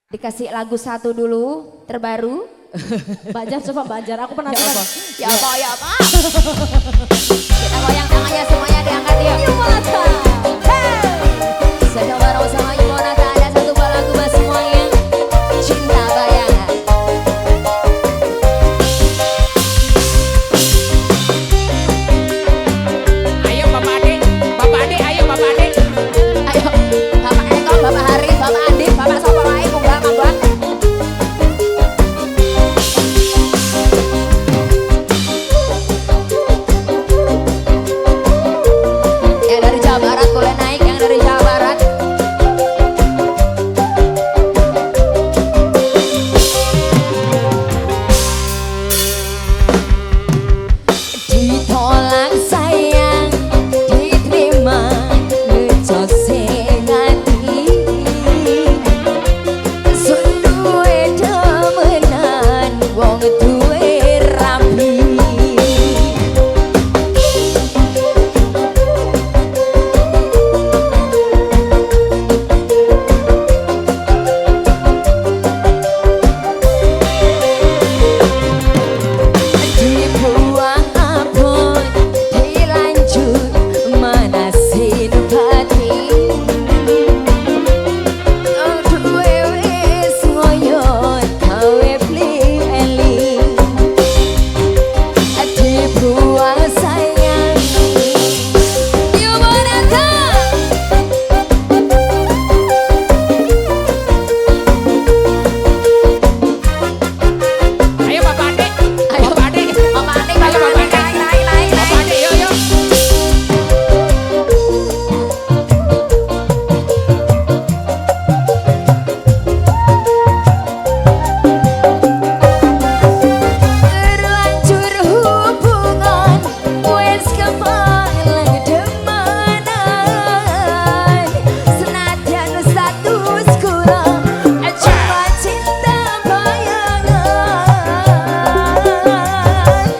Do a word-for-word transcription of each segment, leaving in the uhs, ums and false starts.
Dikasih lagu satu dulu, terbaru. Banjar, coba Banjar, aku penasaran. Ya apa, ya apa. Kita goyang tangannya semuanya diangkat ya. Yumonata. Hey. Sedang bareng sama Yumonata, ada satu buah lagu buat semuanya. Cinta bayangan. Ayo Bapak Adik, Bapak Adik, ayo Bapak Adik. Ayo, Bapak Eko, Bapak Hari, Bapak Andi, Bapak Sopo lain, Bunga Mambang. Yang dari Jawa Barat boleh naik, yang dari Jawa Barat. Ditolak sayang, diterima ngecos sing ati. Sun duwe demenan wong duwe rapi. Dibuang abon, dilanjut manasin hati. Duwe wis ngoyon gawe beli. Dibuang sayang, Yumonata. Ayo Bapak Adik, Ayo, Bapak Adik. Bapak Andi, Ayo Bapak Bapak Andi, Adik. naik, naik, naik, Bapak naik. Adik, yuk yuk. Terlanjur hubungan wes kepalang demanan. Senadyan status kurang cuma cinta bayangan.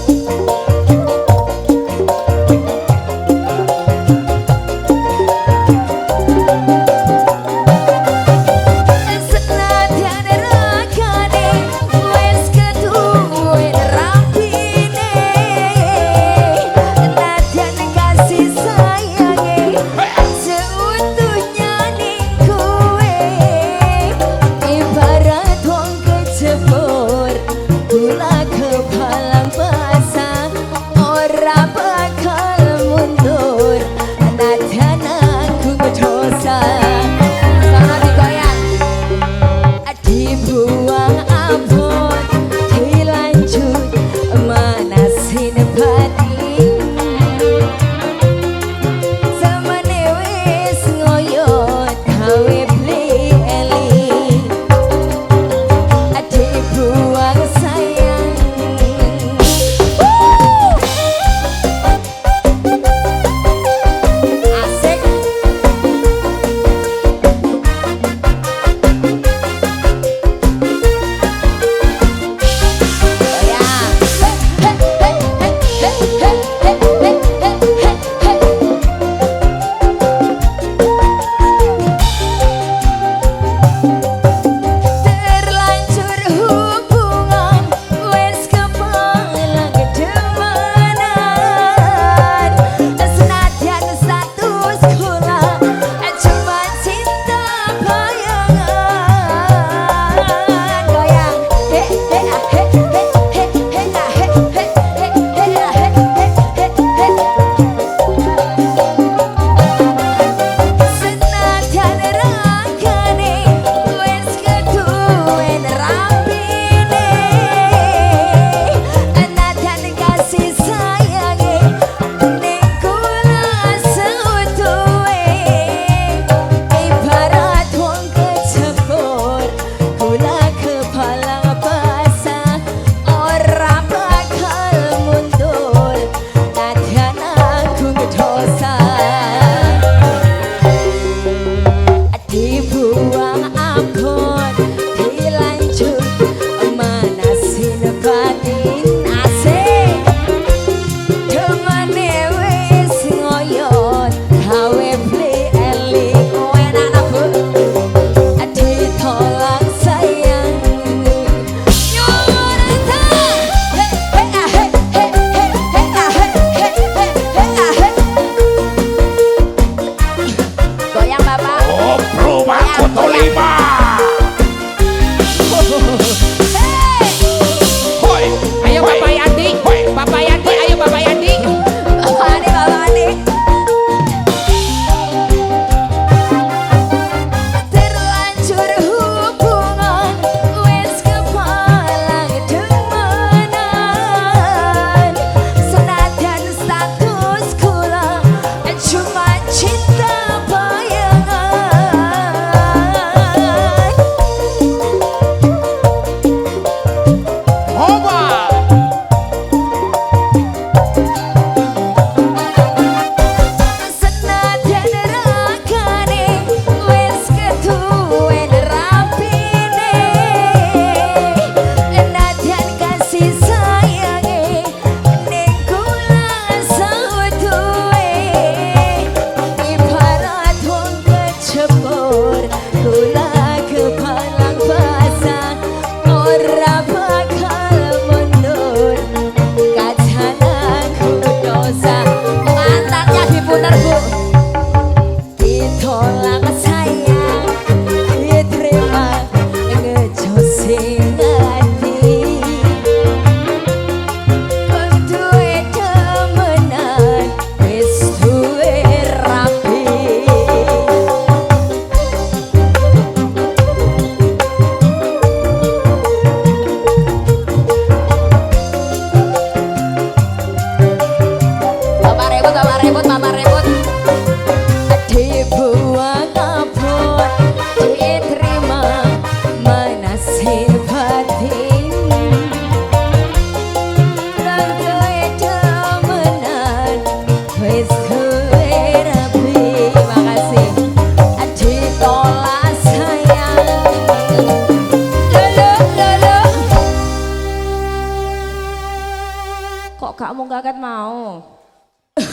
Senadyan ragane wes keduwen rapine. Nadyan kasih sayange seutuhnya ning kowe. Ibarat wong kejebur gula kepalang basah, ora bakal mundur nadyan aku dosa. Sama digoyang. Dibuang abon, dilanjut manasin batin. Semene wis ngoyon gawe beli. Dibuang sayang. Woo! Asik. Goyang. Hey, hey, hey, hey, hey, hey.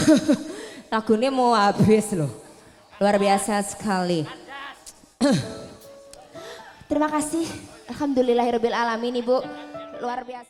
Lagunya mau habis loh. Luar biasa sekali. Terima kasih. Alhamdulillahirabbil alamin Ibu. Luar biasa.